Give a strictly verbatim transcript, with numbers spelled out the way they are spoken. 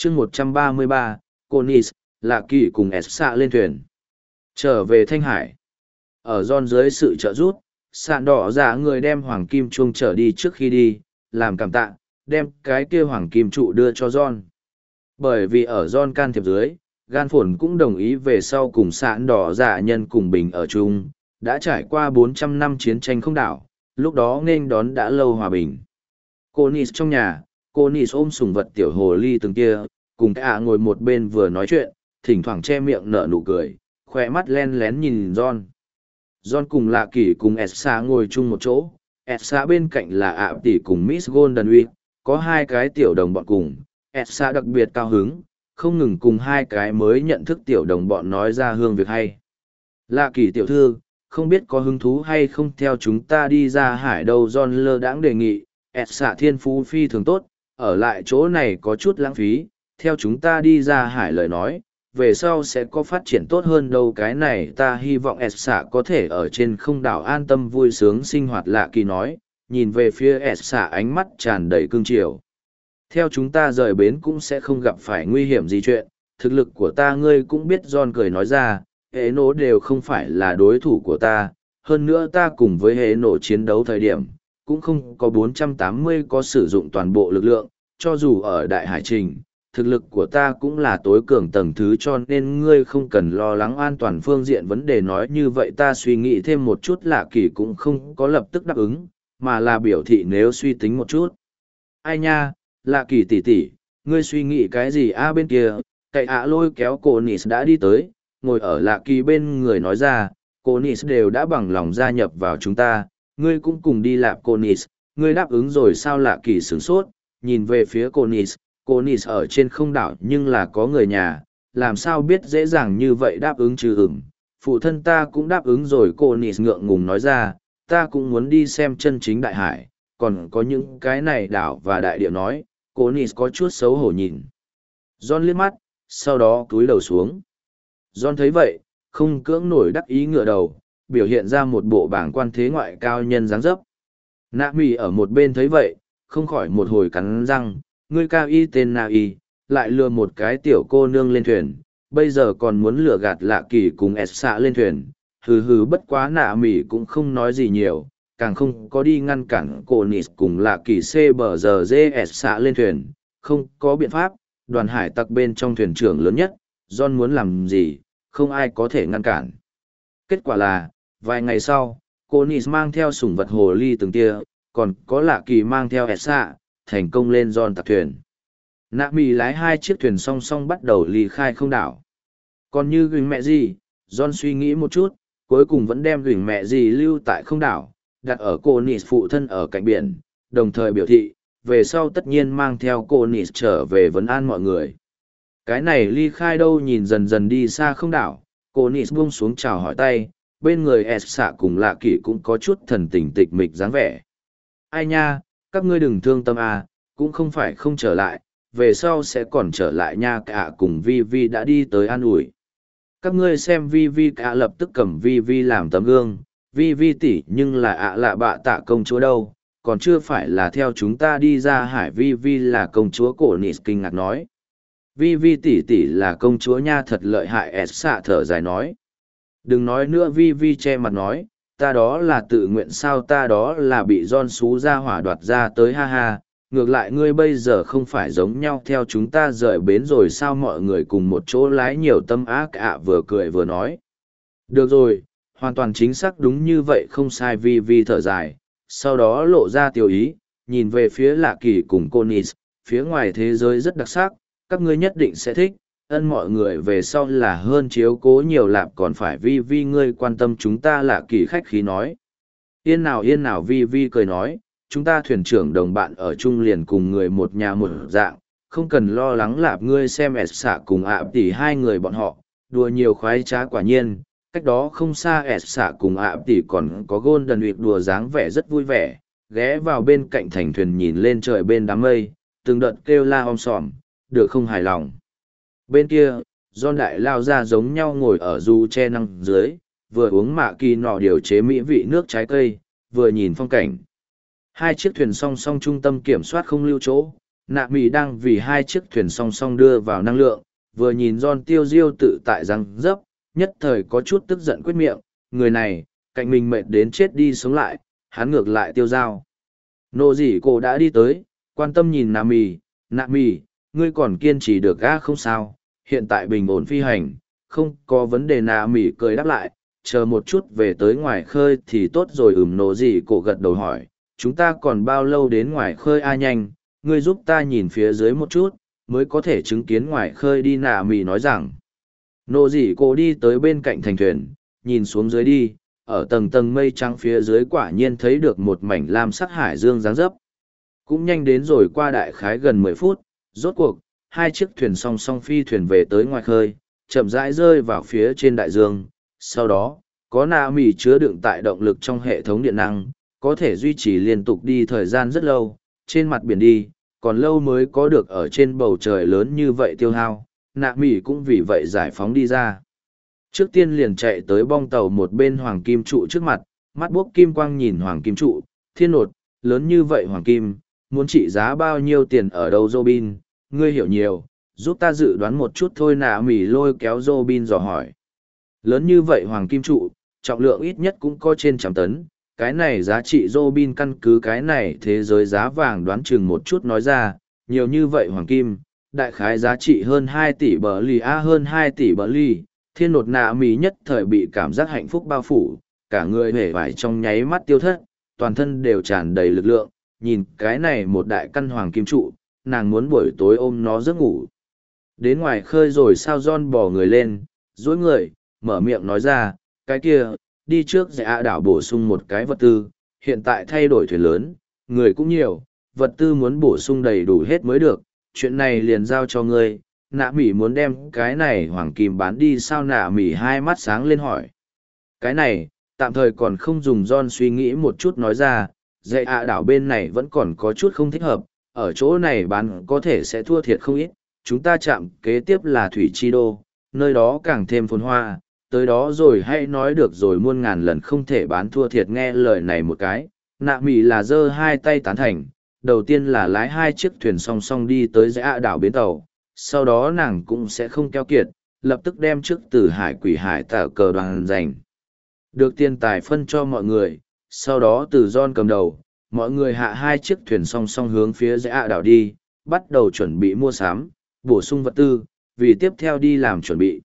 chương một trăm ba mươi ba, Conis, Lạ Kỳ cùng S xạ lên thuyền. Trở về Thanh Hải. Ở John dưới sự trợ giúp, sạn đỏ giả người đem hoàng kim chuông trở đi trước khi đi, làm cảm tạ, đem cái kia hoàng kim trụ đưa cho John. Bởi vì ở John can thiệp dưới, gan phồn cũng đồng ý về sau cùng sạn đỏ giả nhân cùng bình ở chung, đã trải qua bốn trăm năm chiến tranh không đảo, lúc đó nên đón đã lâu hòa bình. Conis trong nhà, Conis ôm sùng vật tiểu hồ ly từng kia, cùng cả ngồi một bên vừa nói chuyện, thỉnh thoảng che miệng nở nụ cười, khoe mắt len lén nhìn John. John cùng Lạ Kỳ cùng Elsa ngồi chung một chỗ, Elsa bên cạnh là ạ tỷ cùng Miss Golden Week, có hai cái tiểu đồng bọn cùng, Elsa đặc biệt cao hứng, không ngừng cùng hai cái mới nhận thức tiểu đồng bọn nói ra hương việc hay. Lạ Kỳ tiểu thư, không biết có hứng thú hay không theo chúng ta đi ra hải đâu. John lơ đãng đề nghị, Elsa thiên phú phi thường tốt, ở lại chỗ này có chút lãng phí, theo chúng ta đi ra hải lời nói, về sau sẽ có phát triển tốt hơn đâu. Cái này ta hy vọng Elsa có thể ở trên không đảo an tâm vui sướng sinh hoạt. Lạ Kỳ nói, nhìn về phía Elsa ánh mắt tràn đầy cương triều. Theo chúng ta rời bến cũng sẽ không gặp phải nguy hiểm gì chuyện, thực lực của ta ngươi cũng biết. John cười nói ra, hệ nổ đều không phải là đối thủ của ta, hơn nữa ta cùng với hệ nổ chiến đấu thời điểm, cũng không có bốn trăm tám mươi có sử dụng toàn bộ lực lượng, cho dù ở đại hải trình, thực lực của ta cũng là tối cường tầng thứ, cho nên ngươi không cần lo lắng an toàn phương diện vấn đề. Nói như vậy ta suy nghĩ thêm một chút. Lạ Kỳ cũng không có lập tức đáp ứng, mà là biểu thị nếu suy tính một chút. Ai nha, Lạ Kỳ tỷ tỷ, ngươi suy nghĩ cái gì a? Bên kia, cậy ạ lôi kéo cô Nis đã đi tới, ngồi ở Lạ Kỳ bên người nói ra, cô Nis đều đã bằng lòng gia nhập vào chúng ta, ngươi cũng cùng đi lạp cô Nis, ngươi đáp ứng rồi sao? Lạ Kỳ sửng sốt, nhìn về phía cô Nis. Cô Nis ở trên không đảo nhưng là có người nhà, làm sao biết dễ dàng như vậy đáp ứng chứ? Ừm, phụ thân ta cũng đáp ứng rồi. Cô Nis ngượng ngùng nói ra, ta cũng muốn đi xem chân chính đại hải, còn có những cái này đảo và đại địa nói. Cô Nis có chút xấu hổ nhìn John liếc mắt, sau đó cúi đầu xuống. John thấy vậy, không cưỡng nổi đắc ý ngửa đầu, biểu hiện ra một bộ bảng quan thế ngoại cao nhân dáng dấp. Nạ mì ở một bên thấy vậy, không khỏi một hồi cắn răng, ngươi cao y tên Na y, lại lừa một cái tiểu cô nương lên thuyền, bây giờ còn muốn lừa gạt Lạ Kỳ cùng Elsa lên thuyền. Hừ hừ, bất quá Nạ mì cũng không nói gì nhiều, càng không có đi ngăn cản cô Nis cùng Lạ Kỳ c bờ giờ dê Elsa lên thuyền. Không có biện pháp, đoàn hải tặc bên trong thuyền trưởng lớn nhất, John muốn làm gì, không ai có thể ngăn cản. Kết quả là, vài ngày sau, cô Nis mang theo sủng vật hồ ly từng tia, còn có Lạ Kỳ mang theo Elsa, thành công lên John tặc thuyền. Nạ mì lái hai chiếc thuyền song song bắt đầu ly khai không đảo. Còn như gửi mẹ gì, John suy nghĩ một chút, cuối cùng vẫn đem gửi mẹ gì lưu tại không đảo, đặt ở cô Nis phụ thân ở cạnh biển, đồng thời biểu thị, về sau tất nhiên mang theo cô Nis trở về vấn an mọi người. Cái này ly khai đâu nhìn dần dần đi xa không đảo, cô Nis buông xuống chào hỏi tay, bên người Elsa cùng Lạ Kỳ cũng có chút thần tình tịch mịch dáng vẻ. Ai nha, các ngươi đừng thương tâm à, cũng không phải không trở lại, về sau sẽ còn trở lại nha. Cả cùng Vi Vi đã đi tới an ủi. Các ngươi xem Vi Vi. Cả lập tức cầm Vi Vi làm tấm gương, Vi Vi tỷ nhưng là ạ lạ bạ tạ công chúa đâu, còn chưa phải là theo chúng ta đi ra hải. Vi Vi là công chúa. Cổ Nis kinh ngạc nói. Vi Vi tỷ tỷ là công chúa nha, thật lợi hại. Elsa thở dài nói. Đừng nói nữa. Vi Vi che mặt nói, ta đó là tự nguyện sao? Ta đó là bị John xú ra hỏa đoạt ra tới, ha ha. Ngược lại ngươi bây giờ không phải giống nhau theo chúng ta rời bến rồi sao? Mọi người cùng một chỗ lái nhiều tâm ác ạ, vừa cười vừa nói. Được rồi, hoàn toàn chính xác đúng như vậy, không sai. Vi Vi thở dài, sau đó lộ ra tiểu ý, nhìn về phía Lạ Kỳ cùng cô Nis, phía ngoài thế giới rất đặc sắc, các ngươi nhất định sẽ thích. Ân, mọi người về sau là hơn chiếu cố nhiều lạp, còn phải Vi Vi ngươi quan tâm chúng ta. Lạ Kỳ khách khí nói. Yên nào yên nào. Vi Vi cười nói, chúng ta thuyền trưởng đồng bạn ở chung liền cùng người một nhà một dạng, không cần lo lắng. Lạp ngươi xem Elsa cùng ạ tỷ hai người bọn họ, đùa nhiều khoái trá. Quả nhiên, cách đó không xa Elsa cùng ạ tỷ còn có Golden Week đùa dáng vẻ rất vui vẻ, ghé vào bên cạnh thành thuyền nhìn lên trời bên đám mây, từng đợt kêu la om sòm, được không hài lòng. Bên kia, John đại lao ra giống nhau ngồi ở du che năng dưới, vừa uống mạ kỳ nọ điều chế mỹ vị nước trái cây, vừa nhìn phong cảnh. Hai chiếc thuyền song song trung tâm kiểm soát không lưu chỗ, Nạ mì đang vì hai chiếc thuyền song song đưa vào năng lượng, vừa nhìn John tiêu diêu tự tại răng dấp, nhất thời có chút tức giận quyết miệng, người này, cạnh mình mệt đến chết đi sống lại, hắn ngược lại tiêu dao. Nô dĩ cổ đã đi tới, quan tâm nhìn nạ mì, nạ mì, ngươi còn kiên trì được gã không sao, hiện tại bình ổn phi hành, không có vấn đề nạ mì cười đáp lại, chờ một chút về tới ngoài khơi thì tốt rồi. Ừm, nô dĩ cổ gật đầu hỏi, chúng ta còn bao lâu đến ngoài khơi? A nhanh, ngươi giúp ta nhìn phía dưới một chút, mới có thể chứng kiến ngoài khơi đi. Nạ mì nói rằng. Nô dĩ cổ đi tới bên cạnh thành thuyền, nhìn xuống dưới đi, ở tầng tầng mây trắng phía dưới quả nhiên thấy được một mảnh lam sắc hải dương dáng dấp. Cũng nhanh đến rồi, qua đại khái gần mười phút, rốt cuộc, hai chiếc thuyền song song phi thuyền về tới ngoài khơi, chậm rãi rơi vào phía trên đại dương. Sau đó, có nạ mì chứa đựng tại động lực trong hệ thống điện năng, có thể duy trì liên tục đi thời gian rất lâu, trên mặt biển đi, còn lâu mới có được ở trên bầu trời lớn như vậy tiêu hao, nạ mì cũng vì vậy giải phóng đi ra. Trước tiên liền chạy tới bong tàu một bên hoàng kim trụ trước mặt, mắt bốc kim quang nhìn hoàng kim trụ, thiên nột, lớn như vậy hoàng kim, muốn trị giá bao nhiêu tiền ở đâu Robin, ngươi hiểu nhiều, giúp ta dự đoán một chút thôi. Nạ mì lôi kéo Robin dò hỏi. Lớn như vậy hoàng kim trụ, trọng lượng ít nhất cũng có trên trăm tấn, cái này giá trị. Robin căn cứ cái này thế giới giá vàng đoán chừng một chút nói ra, nhiều như vậy hoàng kim, đại khái giá trị hơn hai tỷ bờ lì. A, hơn hai tỷ bờ lì. Thiên nột nạ mì nhất thời bị cảm giác hạnh phúc bao phủ, cả người hể vải trong nháy mắt tiêu thất, toàn thân đều tràn đầy lực lượng, nhìn cái này một đại căn hoàng kim trụ, nàng muốn buổi tối ôm nó giấc ngủ. Đến ngoài khơi rồi sao? John bò người lên, duỗi người, mở miệng nói ra, cái kia, đi trước dạ đảo bổ sung một cái vật tư, hiện tại thay đổi thuyền lớn, người cũng nhiều, vật tư muốn bổ sung đầy đủ hết mới được, chuyện này liền giao cho ngươi. Nạ mỉ muốn đem cái này hoàng kim bán đi sao? Nạ mỉ hai mắt sáng lên hỏi. Cái này, tạm thời còn không dùng. John suy nghĩ một chút nói ra, dạy ạ đảo bên này vẫn còn có chút không thích hợp, ở chỗ này bán có thể sẽ thua thiệt không ít, chúng ta chạm kế tiếp là Thủy Chi Đô, nơi đó càng thêm phồn hoa, tới đó rồi hay nói được rồi, muôn ngàn lần không thể bán thua thiệt. Nghe lời này một cái, nạ mỉ là giơ hai tay tán thành, đầu tiên là lái hai chiếc thuyền song song đi tới dạy ạ đảo bến tàu. Sau đó nàng cũng sẽ không keo kiệt, lập tức đem trước từ hải quỷ hải tả cờ đoàn giành được tiền tài phân cho mọi người. Sau đó từ John cầm đầu, mọi người hạ hai chiếc thuyền song song hướng phía dãy ạ đảo đi, bắt đầu chuẩn bị mua sắm, bổ sung vật tư, vì tiếp theo đi làm chuẩn bị.